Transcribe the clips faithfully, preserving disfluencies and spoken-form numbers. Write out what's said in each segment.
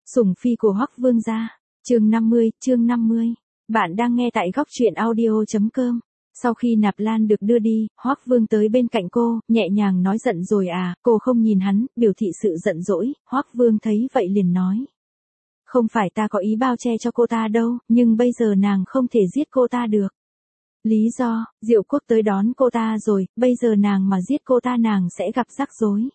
Sủng phi của Hoắc Vương gia. Chương năm mươi, chương năm mươi. Bạn đang nghe tại góc truyện audio chấm com. Sau khi Nạp Lan được đưa đi, Hoắc Vương tới bên cạnh cô, nhẹ nhàng nói giận rồi à, cô không nhìn hắn, biểu thị sự giận dỗi. Hoắc Vương thấy vậy liền nói. Không phải ta có ý bao che cho cô ta đâu, nhưng bây giờ nàng không thể giết cô ta được. Lý do, Diệu Quốc tới đón cô ta rồi, bây giờ nàng mà giết cô ta nàng sẽ gặp rắc rối.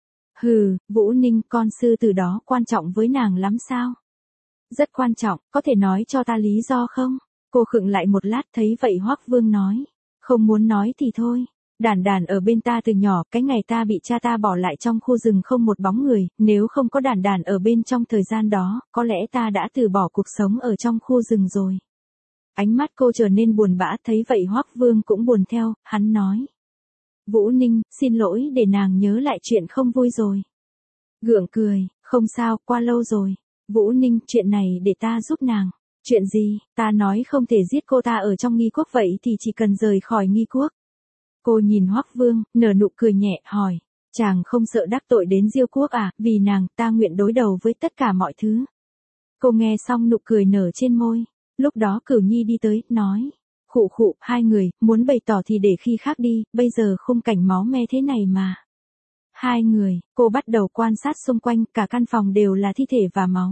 Hừ, Vũ Ninh, con sư tử đó quan trọng với nàng lắm sao? Rất quan trọng, có thể nói cho ta lý do không? Cô khựng lại một lát, thấy vậy Hoắc Vương nói. Không muốn nói thì thôi. Đàn đàn ở bên ta từ nhỏ, cái ngày ta bị cha ta bỏ lại trong khu rừng không một bóng người, nếu không có đàn đàn ở bên trong thời gian đó, có lẽ ta đã từ bỏ cuộc sống ở trong khu rừng rồi. Ánh mắt cô trở nên buồn bã, thấy vậy Hoắc Vương cũng buồn theo, hắn nói. Vũ Ninh, xin lỗi để nàng nhớ lại chuyện không vui rồi. Gượng cười, không sao, qua lâu rồi. Vũ Ninh, chuyện này để ta giúp nàng. Chuyện gì, ta nói không thể giết cô ta ở trong nghi quốc vậy thì chỉ cần rời khỏi nghi quốc. Cô nhìn Hoắc Vương, nở nụ cười nhẹ, hỏi. Chàng không sợ đắc tội đến Diêu quốc à, vì nàng ta nguyện đối đầu với tất cả mọi thứ. Cô nghe xong nụ cười nở trên môi. Lúc đó Cửu Nhi đi tới, nói. Khụ khụ, hai người, muốn bày tỏ thì để khi khác đi, bây giờ khung cảnh máu me thế này mà. Hai người, cô bắt đầu quan sát xung quanh, cả căn phòng đều là thi thể và máu.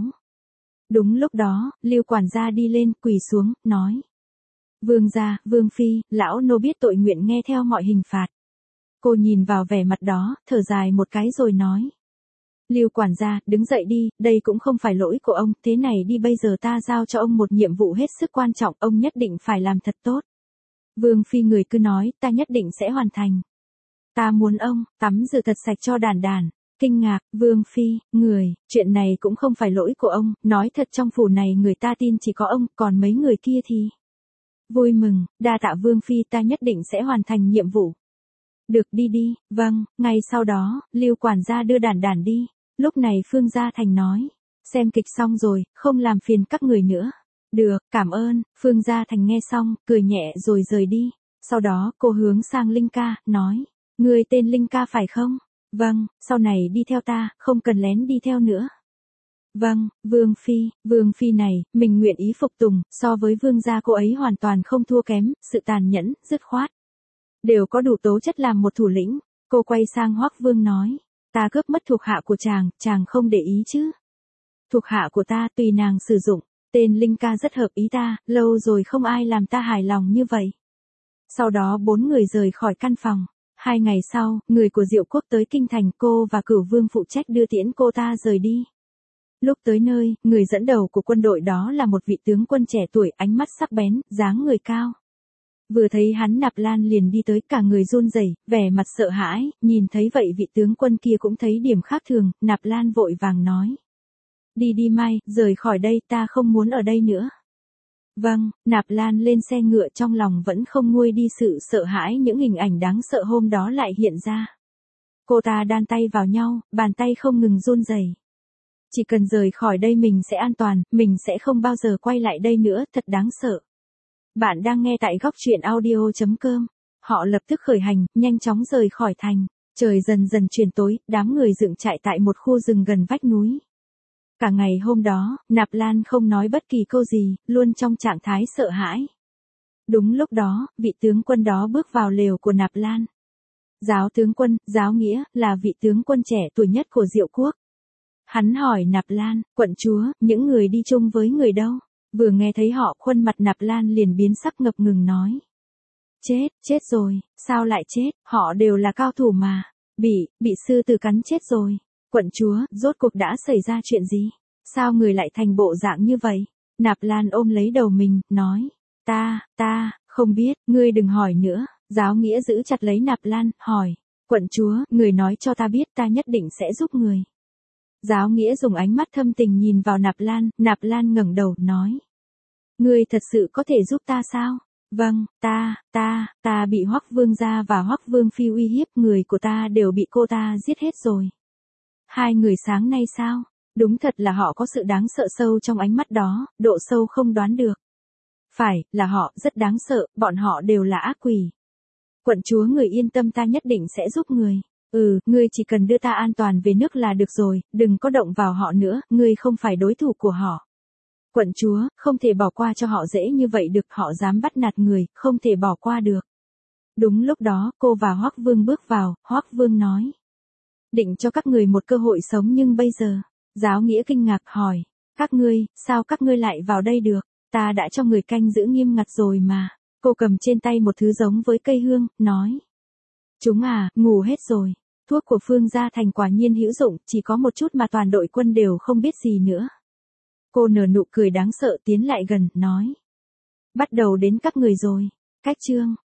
Đúng lúc đó, Lưu quản gia đi lên, quỳ xuống, nói. Vương gia, Vương phi, lão nô biết tội nguyện nghe theo mọi hình phạt. Cô nhìn vào vẻ mặt đó, thở dài một cái rồi nói. Lưu quản gia, đứng dậy đi, đây cũng không phải lỗi của ông, thế này đi, bây giờ ta giao cho ông một nhiệm vụ hết sức quan trọng, ông nhất định phải làm thật tốt. Vương phi người cứ nói, ta nhất định sẽ hoàn thành. Ta muốn ông, tắm rửa thật sạch cho đàn đàn. Kinh ngạc, Vương phi, người, chuyện này cũng không phải lỗi của ông, nói thật trong phủ này người ta tin chỉ có ông, còn mấy người kia thì. Vui mừng, đa tạ Vương phi, ta nhất định sẽ hoàn thành nhiệm vụ. Được, đi đi, vâng. Ngay sau đó, Lưu quản gia đưa đàn đàn đi. Lúc này Phương Gia Thành nói, xem kịch xong rồi, không làm phiền các người nữa. Được, cảm ơn. Phương Gia Thành nghe xong, cười nhẹ rồi rời đi. Sau đó cô hướng sang Linh Ca, nói, người tên Linh Ca phải không? Vâng, sau này đi theo ta, không cần lén đi theo nữa. Vâng, Vương phi, Vương phi này, mình nguyện ý phục tùng, so với Vương gia cô ấy hoàn toàn không thua kém, sự tàn nhẫn, dứt khoát. Đều có đủ tố chất làm một thủ lĩnh. Cô quay sang Hoắc Vương nói, ta cướp mất thuộc hạ của chàng, chàng không để ý chứ? Thuộc hạ của ta tùy nàng sử dụng, tên Linh Ca rất hợp ý ta, lâu rồi không ai làm ta hài lòng như vậy. Sau đó bốn người rời khỏi căn phòng. Hai ngày sau, người của Diệu Quốc tới kinh thành, cô và Cửu Vương phụ trách đưa tiễn cô ta rời đi. Lúc tới nơi, người dẫn đầu của quân đội đó là một vị tướng quân trẻ tuổi, ánh mắt sắc bén, dáng người cao. Vừa thấy hắn Nạp Lan liền đi tới, cả người run rẩy, vẻ mặt sợ hãi, nhìn thấy vậy vị tướng quân kia cũng thấy điểm khác thường, Nạp Lan vội vàng nói. Đi đi Mai, rời khỏi đây, ta không muốn ở đây nữa. Vâng, Nạp Lan lên xe ngựa, trong lòng vẫn không nguôi đi sự sợ hãi, những hình ảnh đáng sợ hôm đó lại hiện ra. Cô ta đan tay vào nhau, bàn tay không ngừng run rẩy. Chỉ cần rời khỏi đây mình sẽ an toàn, mình sẽ không bao giờ quay lại đây nữa, thật đáng sợ. Bạn đang nghe tại góc truyện audio chấm com. Họ lập tức khởi hành, nhanh chóng rời khỏi thành. Trời dần dần chuyển tối, đám người dựng trại tại một khu rừng gần vách núi. Cả ngày hôm đó, Nạp Lan không nói bất kỳ câu gì, luôn trong trạng thái sợ hãi. Đúng lúc đó, vị tướng quân đó bước vào lều của Nạp Lan. Giáo tướng quân, Giáo Nghĩa, là vị tướng quân trẻ tuổi nhất của Diệu Quốc. Hắn hỏi Nạp Lan, quận chúa, những người đi chung với người đâu? Vừa nghe thấy họ, khuôn mặt Nạp Lan liền biến sắc, ngập ngừng nói. Chết, chết rồi, sao lại chết, họ đều là cao thủ mà. Bị, bị sư tử cắn chết rồi. Quận chúa, rốt cuộc đã xảy ra chuyện gì? Sao người lại thành bộ dạng như vậy? Nạp Lan ôm lấy đầu mình, nói. Ta, ta, không biết, ngươi đừng hỏi nữa. Giáo Nghĩa giữ chặt lấy Nạp Lan, hỏi. Quận chúa, người nói cho ta biết, ta nhất định sẽ giúp người. Giáo Nghĩa dùng ánh mắt thâm tình nhìn vào Nạp Lan, Nạp Lan ngẩng đầu, nói. Ngươi thật sự có thể giúp ta sao? Vâng, ta, ta, ta bị Hoắc Vương gia và Hoắc Vương phi uy hiếp, người của ta đều bị cô ta giết hết rồi. Hai người sáng nay sao? Đúng thật là họ có sự đáng sợ sâu trong ánh mắt đó, độ sâu không đoán được. Phải, là họ, rất đáng sợ, bọn họ đều là ác quỷ. Quận chúa người yên tâm, ta nhất định sẽ giúp người. Ừ, ngươi chỉ cần đưa ta an toàn về nước là được rồi, đừng có động vào họ nữa, ngươi không phải đối thủ của họ. Quận chúa, không thể bỏ qua cho họ dễ như vậy được, họ dám bắt nạt người, không thể bỏ qua được. Đúng lúc đó, cô và Hoắc Vương bước vào, Hoắc Vương nói. Định cho các người một cơ hội sống nhưng bây giờ, Giáo Nghĩa kinh ngạc hỏi. Các ngươi, sao các ngươi lại vào đây được, ta đã cho người canh giữ nghiêm ngặt rồi mà. Cô cầm trên tay một thứ giống với cây hương, nói. Chúng à, ngủ hết rồi. Thuốc của Phương Gia Thành quả nhiên hữu dụng, chỉ có một chút mà toàn đội quân đều không biết gì nữa. Cô nở nụ cười đáng sợ tiến lại gần, nói. Bắt đầu đến các người rồi. Cách chương.